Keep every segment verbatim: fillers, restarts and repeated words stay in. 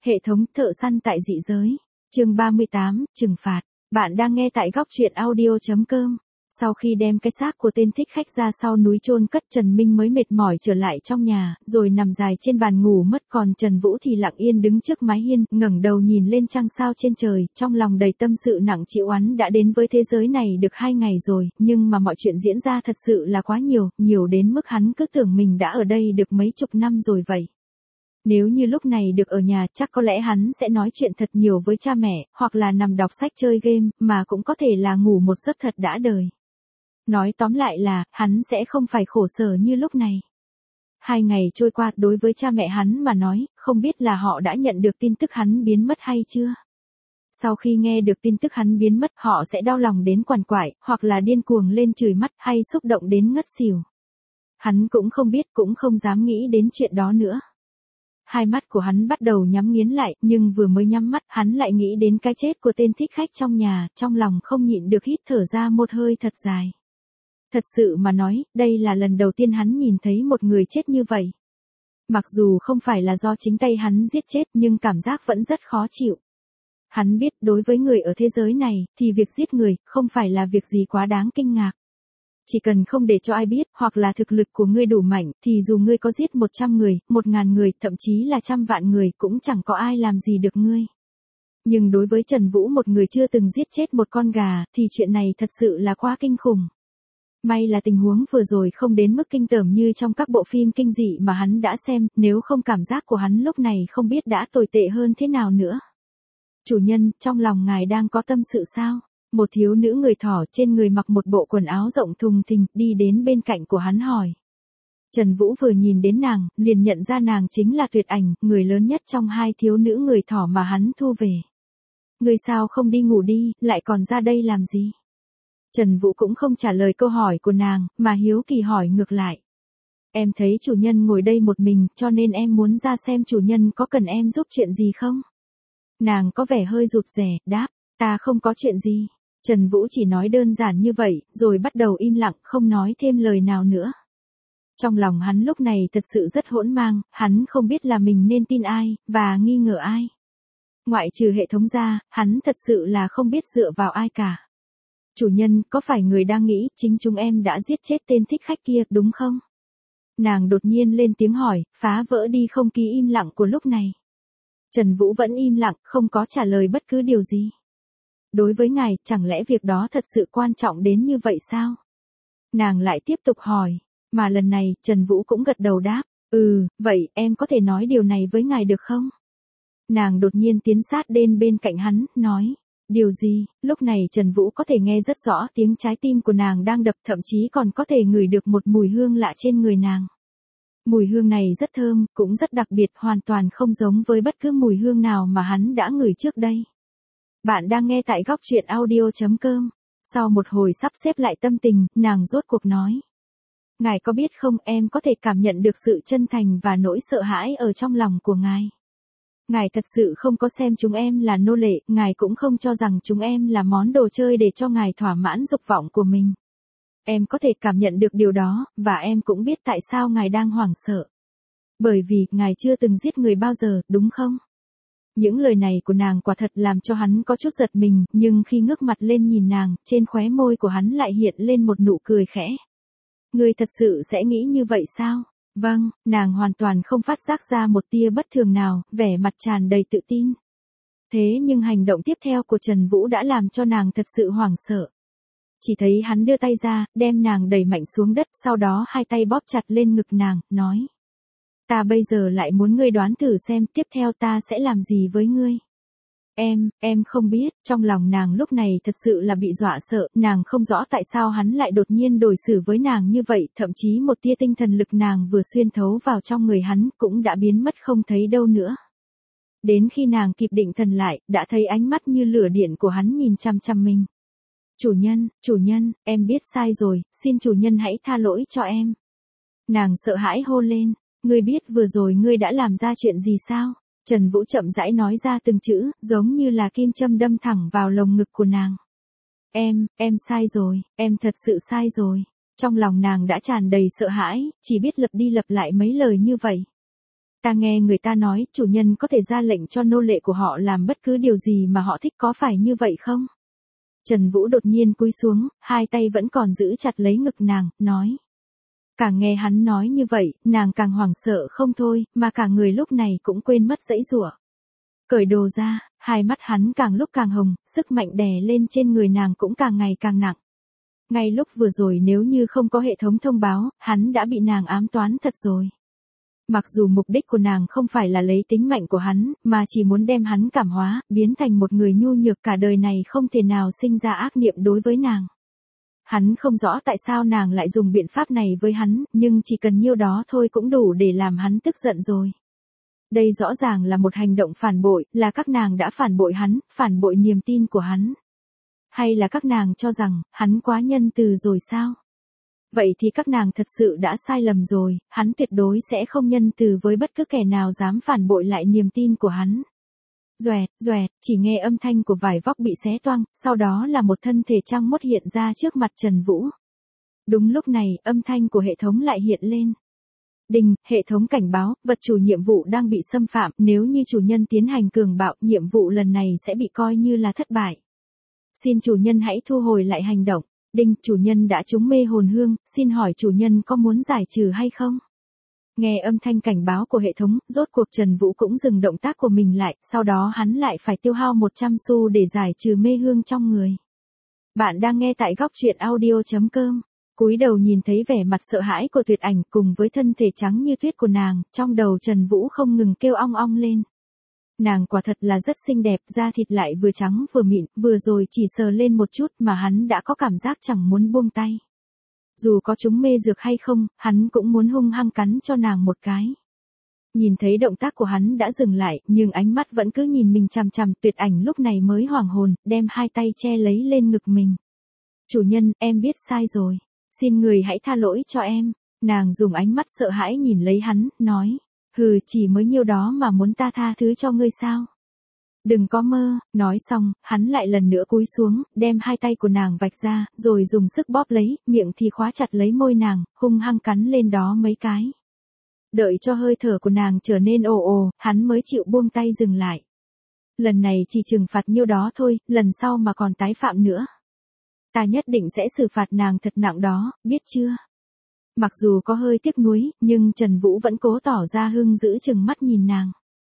Hệ thống thợ săn tại dị giới. Chương ba mươi tám, trừng phạt. Bạn đang nghe tại góc truyện audio chấm com. Sau khi đem cái xác của tên thích khách ra sau núi chôn cất, Trần Minh mới mệt mỏi trở lại trong nhà, rồi nằm dài trên bàn ngủ mất. Còn Trần Vũ thì lặng yên đứng trước mái hiên, ngẩng đầu nhìn lên trăng sao trên trời, trong lòng đầy tâm sự nặng trĩu. Hắn đã đến với thế giới này được hai ngày rồi, nhưng mà mọi chuyện diễn ra thật sự là quá nhiều, nhiều đến mức hắn cứ tưởng mình đã ở đây được mấy chục năm rồi vậy. Nếu như lúc này được ở nhà, chắc có lẽ hắn sẽ nói chuyện thật nhiều với cha mẹ, hoặc là nằm đọc sách chơi game, mà cũng có thể là ngủ một giấc thật đã đời. Nói tóm lại là, hắn sẽ không phải khổ sở như lúc này. Hai ngày trôi qua, đối với cha mẹ hắn mà nói, không biết là họ đã nhận được tin tức hắn biến mất hay chưa. Sau khi nghe được tin tức hắn biến mất, họ sẽ đau lòng đến quằn quại, hoặc là điên cuồng lên chửi mắt, hay xúc động đến ngất xỉu. Hắn cũng không biết, cũng không dám nghĩ đến chuyện đó nữa. Hai mắt của hắn bắt đầu nhắm nghiến lại, nhưng vừa mới nhắm mắt, hắn lại nghĩ đến cái chết của tên thích khách trong nhà, trong lòng không nhịn được hít thở ra một hơi thật dài. Thật sự mà nói, đây là lần đầu tiên hắn nhìn thấy một người chết như vậy. Mặc dù không phải là do chính tay hắn giết chết, nhưng cảm giác vẫn rất khó chịu. Hắn biết, đối với người ở thế giới này, thì việc giết người, không phải là việc gì quá đáng kinh ngạc. Chỉ cần không để cho ai biết, hoặc là thực lực của ngươi đủ mạnh, thì dù ngươi có giết một trăm người, một ngàn người, thậm chí là trăm vạn người, cũng chẳng có ai làm gì được ngươi. Nhưng đối với Trần Vũ, một người chưa từng giết chết một con gà, thì chuyện này thật sự là quá kinh khủng. May là tình huống vừa rồi không đến mức kinh tởm như trong các bộ phim kinh dị mà hắn đã xem, nếu không cảm giác của hắn lúc này không biết đã tồi tệ hơn thế nào nữa. Chủ nhân, trong lòng ngài đang có tâm sự sao? Một thiếu nữ người thỏ trên người mặc một bộ quần áo rộng thùng thình, đi đến bên cạnh của hắn hỏi. Trần Vũ vừa nhìn đến nàng, liền nhận ra nàng chính là Tuyệt Ảnh, người lớn nhất trong hai thiếu nữ người thỏ mà hắn thu về. Ngươi sao không đi ngủ đi, lại còn ra đây làm gì? Trần Vũ cũng không trả lời câu hỏi của nàng, mà hiếu kỳ hỏi ngược lại. Em thấy chủ nhân ngồi đây một mình, cho nên em muốn ra xem chủ nhân có cần em giúp chuyện gì không? Nàng có vẻ hơi rụt rè, đáp, ta không có chuyện gì. Trần Vũ chỉ nói đơn giản như vậy, rồi bắt đầu im lặng, không nói thêm lời nào nữa. Trong lòng hắn lúc này thật sự rất hỗn mang, hắn không biết là mình nên tin ai, và nghi ngờ ai. Ngoại trừ hệ thống ra, hắn thật sự là không biết dựa vào ai cả. Chủ nhân, có phải người đang nghĩ chính chúng em đã giết chết tên thích khách kia, đúng không? Nàng đột nhiên lên tiếng hỏi, phá vỡ đi không khí im lặng của lúc này. Trần Vũ vẫn im lặng, không có trả lời bất cứ điều gì. Đối với ngài, chẳng lẽ việc đó thật sự quan trọng đến như vậy sao? Nàng lại tiếp tục hỏi, mà lần này, Trần Vũ cũng gật đầu đáp, ừ, vậy, em có thể nói điều này với ngài được không? Nàng đột nhiên tiến sát đến bên cạnh hắn, nói, điều gì? Lúc này Trần Vũ có thể nghe rất rõ tiếng trái tim của nàng đang đập, thậm chí còn có thể ngửi được một mùi hương lạ trên người nàng. Mùi hương này rất thơm, cũng rất đặc biệt, hoàn toàn không giống với bất cứ mùi hương nào mà hắn đã ngửi trước đây. Bạn đang nghe tại góc truyện audio chấm com. Sau một hồi sắp xếp lại tâm tình, nàng rốt cuộc nói. Ngài có biết không, em có thể cảm nhận được sự chân thành và nỗi sợ hãi ở trong lòng của ngài. Ngài thật sự không có xem chúng em là nô lệ, ngài cũng không cho rằng chúng em là món đồ chơi để cho ngài thỏa mãn dục vọng của mình. Em có thể cảm nhận được điều đó, và em cũng biết tại sao ngài đang hoảng sợ. Bởi vì, ngài chưa từng giết người bao giờ, đúng không? Những lời này của nàng quả thật làm cho hắn có chút giật mình, nhưng khi ngước mặt lên nhìn nàng, trên khóe môi của hắn lại hiện lên một nụ cười khẽ. Ngươi thật sự sẽ nghĩ như vậy sao? Vâng, nàng hoàn toàn không phát giác ra một tia bất thường nào, vẻ mặt tràn đầy tự tin. Thế nhưng hành động tiếp theo của Trần Vũ đã làm cho nàng thật sự hoảng sợ. Chỉ thấy hắn đưa tay ra, đem nàng đẩy mạnh xuống đất, sau đó hai tay bóp chặt lên ngực nàng, nói. Ta bây giờ lại muốn ngươi đoán thử xem tiếp theo ta sẽ làm gì với ngươi. Em, em không biết, trong lòng nàng lúc này thật sự là bị dọa sợ, nàng không rõ tại sao hắn lại đột nhiên đối xử với nàng như vậy, thậm chí một tia tinh thần lực nàng vừa xuyên thấu vào trong người hắn cũng đã biến mất không thấy đâu nữa. Đến khi nàng kịp định thần lại, đã thấy ánh mắt như lửa điện của hắn nhìn chăm chăm mình. Chủ nhân, chủ nhân, em biết sai rồi, xin chủ nhân hãy tha lỗi cho em. Nàng sợ hãi hô lên, ngươi biết vừa rồi ngươi đã làm ra chuyện gì sao? Trần Vũ chậm rãi nói ra từng chữ, giống như là kim châm đâm thẳng vào lồng ngực của nàng. Em, em sai rồi, em thật sự sai rồi. Trong lòng nàng đã tràn đầy sợ hãi, chỉ biết lặp đi lặp lại mấy lời như vậy. Ta nghe người ta nói, chủ nhân có thể ra lệnh cho nô lệ của họ làm bất cứ điều gì mà họ thích, có phải như vậy không? Trần Vũ đột nhiên cúi xuống, hai tay vẫn còn giữ chặt lấy ngực nàng, nói. Càng nghe hắn nói như vậy, nàng càng hoảng sợ không thôi, mà cả người lúc này cũng quên mất giãy giụa. Cởi đồ ra, hai mắt hắn càng lúc càng hồng, sức mạnh đè lên trên người nàng cũng càng ngày càng nặng. Ngay lúc vừa rồi nếu như không có hệ thống thông báo, hắn đã bị nàng ám toán thật rồi. Mặc dù mục đích của nàng không phải là lấy tính mạng của hắn, mà chỉ muốn đem hắn cảm hóa, biến thành một người nhu nhược cả đời này không thể nào sinh ra ác niệm đối với nàng. Hắn không rõ tại sao nàng lại dùng biện pháp này với hắn, nhưng chỉ cần nhiêu đó thôi cũng đủ để làm hắn tức giận rồi. Đây rõ ràng là một hành động phản bội, là các nàng đã phản bội hắn, phản bội niềm tin của hắn. Hay là các nàng cho rằng, hắn quá nhân từ rồi sao? Vậy thì các nàng thật sự đã sai lầm rồi, hắn tuyệt đối sẽ không nhân từ với bất cứ kẻ nào dám phản bội lại niềm tin của hắn. Doẹt, doẹt, chỉ nghe âm thanh của vải vóc bị xé toang, sau đó là một thân thể trăng mốt hiện ra trước mặt Trần Vũ. Đúng lúc này, âm thanh của hệ thống lại hiện lên. Đình, hệ thống cảnh báo, vật chủ nhiệm vụ đang bị xâm phạm, nếu như chủ nhân tiến hành cường bạo, nhiệm vụ lần này sẽ bị coi như là thất bại. Xin chủ nhân hãy thu hồi lại hành động. Đinh, chủ nhân đã trúng mê hồn hương, xin hỏi chủ nhân có muốn giải trừ hay không? Nghe âm thanh cảnh báo của hệ thống, rốt cuộc Trần Vũ cũng dừng động tác của mình lại, sau đó hắn lại phải tiêu hao một trăm xu để giải trừ mê hương trong người. Bạn đang nghe tại góc truyện audio chấm com. Cúi đầu nhìn thấy vẻ mặt sợ hãi của Tuyệt Ảnh cùng với thân thể trắng như tuyết của nàng, trong đầu Trần Vũ không ngừng kêu ong ong lên. Nàng quả thật là rất xinh đẹp, da thịt lại vừa trắng vừa mịn, vừa rồi chỉ sờ lên một chút mà hắn đã có cảm giác chẳng muốn buông tay. Dù có chúng mê dược hay không, hắn cũng muốn hung hăng cắn cho nàng một cái. Nhìn thấy động tác của hắn đã dừng lại, nhưng ánh mắt vẫn cứ nhìn mình chằm chằm, Tuyệt Ảnh lúc này mới hoảng hồn, đem hai tay che lấy lên ngực mình. Chủ nhân, em biết sai rồi. Xin người hãy tha lỗi cho em. Nàng dùng ánh mắt sợ hãi nhìn lấy hắn, nói. Hừ, chỉ mới nhiêu đó mà muốn ta tha thứ cho ngươi sao? Đừng có mơ, nói xong, hắn lại lần nữa cúi xuống, đem hai tay của nàng vạch ra, rồi dùng sức bóp lấy, miệng thì khóa chặt lấy môi nàng, hung hăng cắn lên đó mấy cái. Đợi cho hơi thở của nàng trở nên ồ ồ, hắn mới chịu buông tay dừng lại. Lần này chỉ trừng phạt nhiêu đó thôi, lần sau mà còn tái phạm nữa. Ta nhất định sẽ xử phạt nàng thật nặng đó, biết chưa? Mặc dù có hơi tiếc nuối, nhưng Trần Vũ vẫn cố tỏ ra hưng dữ chừng mắt nhìn nàng.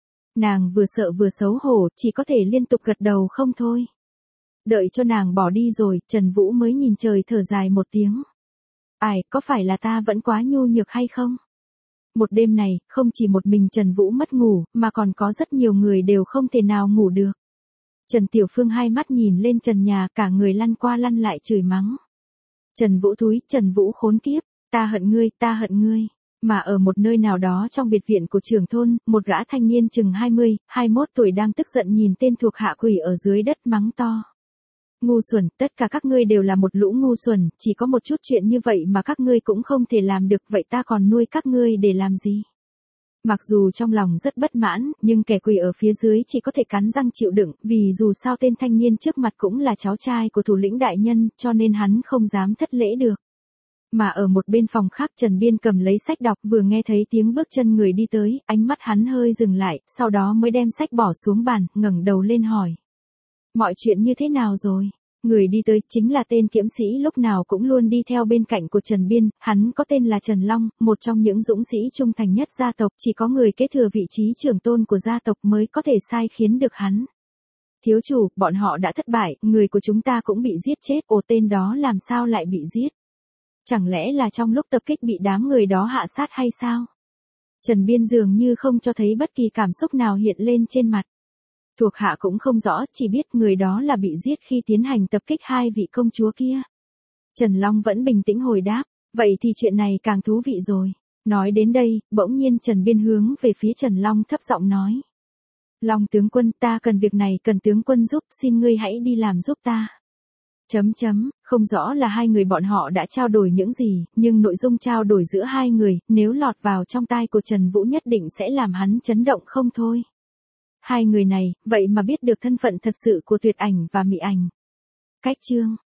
Nàng vừa sợ vừa xấu hổ, chỉ có thể liên tục gật đầu không thôi. Đợi cho nàng bỏ đi rồi, Trần Vũ mới nhìn trời thở dài một tiếng. Ai, có phải là ta vẫn quá nhu nhược hay không? Một đêm này, không chỉ một mình Trần Vũ mất ngủ, mà còn có rất nhiều người đều không thể nào ngủ được. Trần Tiểu Phương hai mắt nhìn lên trần nhà, cả người lăn qua lăn lại chửi mắng. Trần Vũ thúi, Trần Vũ khốn kiếp, ta hận ngươi, ta hận ngươi. Mà ở một nơi nào đó trong biệt viện của trưởng thôn, một gã thanh niên chừng hai mươi, hai mươi mốt tuổi đang tức giận nhìn tên thuộc hạ quỷ ở dưới đất mắng to. Ngu xuẩn, tất cả các ngươi đều là một lũ ngu xuẩn, chỉ có một chút chuyện như vậy mà các ngươi cũng không thể làm được, vậy ta còn nuôi các ngươi để làm gì? Mặc dù trong lòng rất bất mãn, nhưng kẻ quỷ ở phía dưới chỉ có thể cắn răng chịu đựng, vì dù sao tên thanh niên trước mặt cũng là cháu trai của thủ lĩnh đại nhân, cho nên hắn không dám thất lễ được. Mà ở một bên phòng khác Trần Biên cầm lấy sách đọc, vừa nghe thấy tiếng bước chân người đi tới, ánh mắt hắn hơi dừng lại, sau đó mới đem sách bỏ xuống bàn, ngẩng đầu lên hỏi. Mọi chuyện như thế nào rồi? Người đi tới chính là tên kiếm sĩ lúc nào cũng luôn đi theo bên cạnh của Trần Biên, hắn có tên là Trần Long, một trong những dũng sĩ trung thành nhất gia tộc, chỉ có người kế thừa vị trí trưởng tôn của gia tộc mới có thể sai khiến được hắn. Thiếu chủ, bọn họ đã thất bại, người của chúng ta cũng bị giết chết, ồ tên đó làm sao lại bị giết? Chẳng lẽ là trong lúc tập kích bị đám người đó hạ sát hay sao? Trần Biên dường như không cho thấy bất kỳ cảm xúc nào hiện lên trên mặt. Thuộc hạ cũng không rõ, chỉ biết người đó là bị giết khi tiến hành tập kích hai vị công chúa kia. Trần Long vẫn bình tĩnh hồi đáp, vậy thì chuyện này càng thú vị rồi. Nói đến đây, bỗng nhiên Trần Biên hướng về phía Trần Long thấp giọng nói. Long tướng quân, ta cần việc này, cần tướng quân giúp, xin ngươi hãy đi làm giúp ta. Chấm chấm, không rõ là hai người bọn họ đã trao đổi những gì, nhưng nội dung trao đổi giữa hai người, nếu lọt vào trong tai của Trần Vũ nhất định sẽ làm hắn chấn động không thôi. Hai người này, vậy mà biết được thân phận thật sự của Tuyệt Ảnh và Mị Ảnh. Cách chương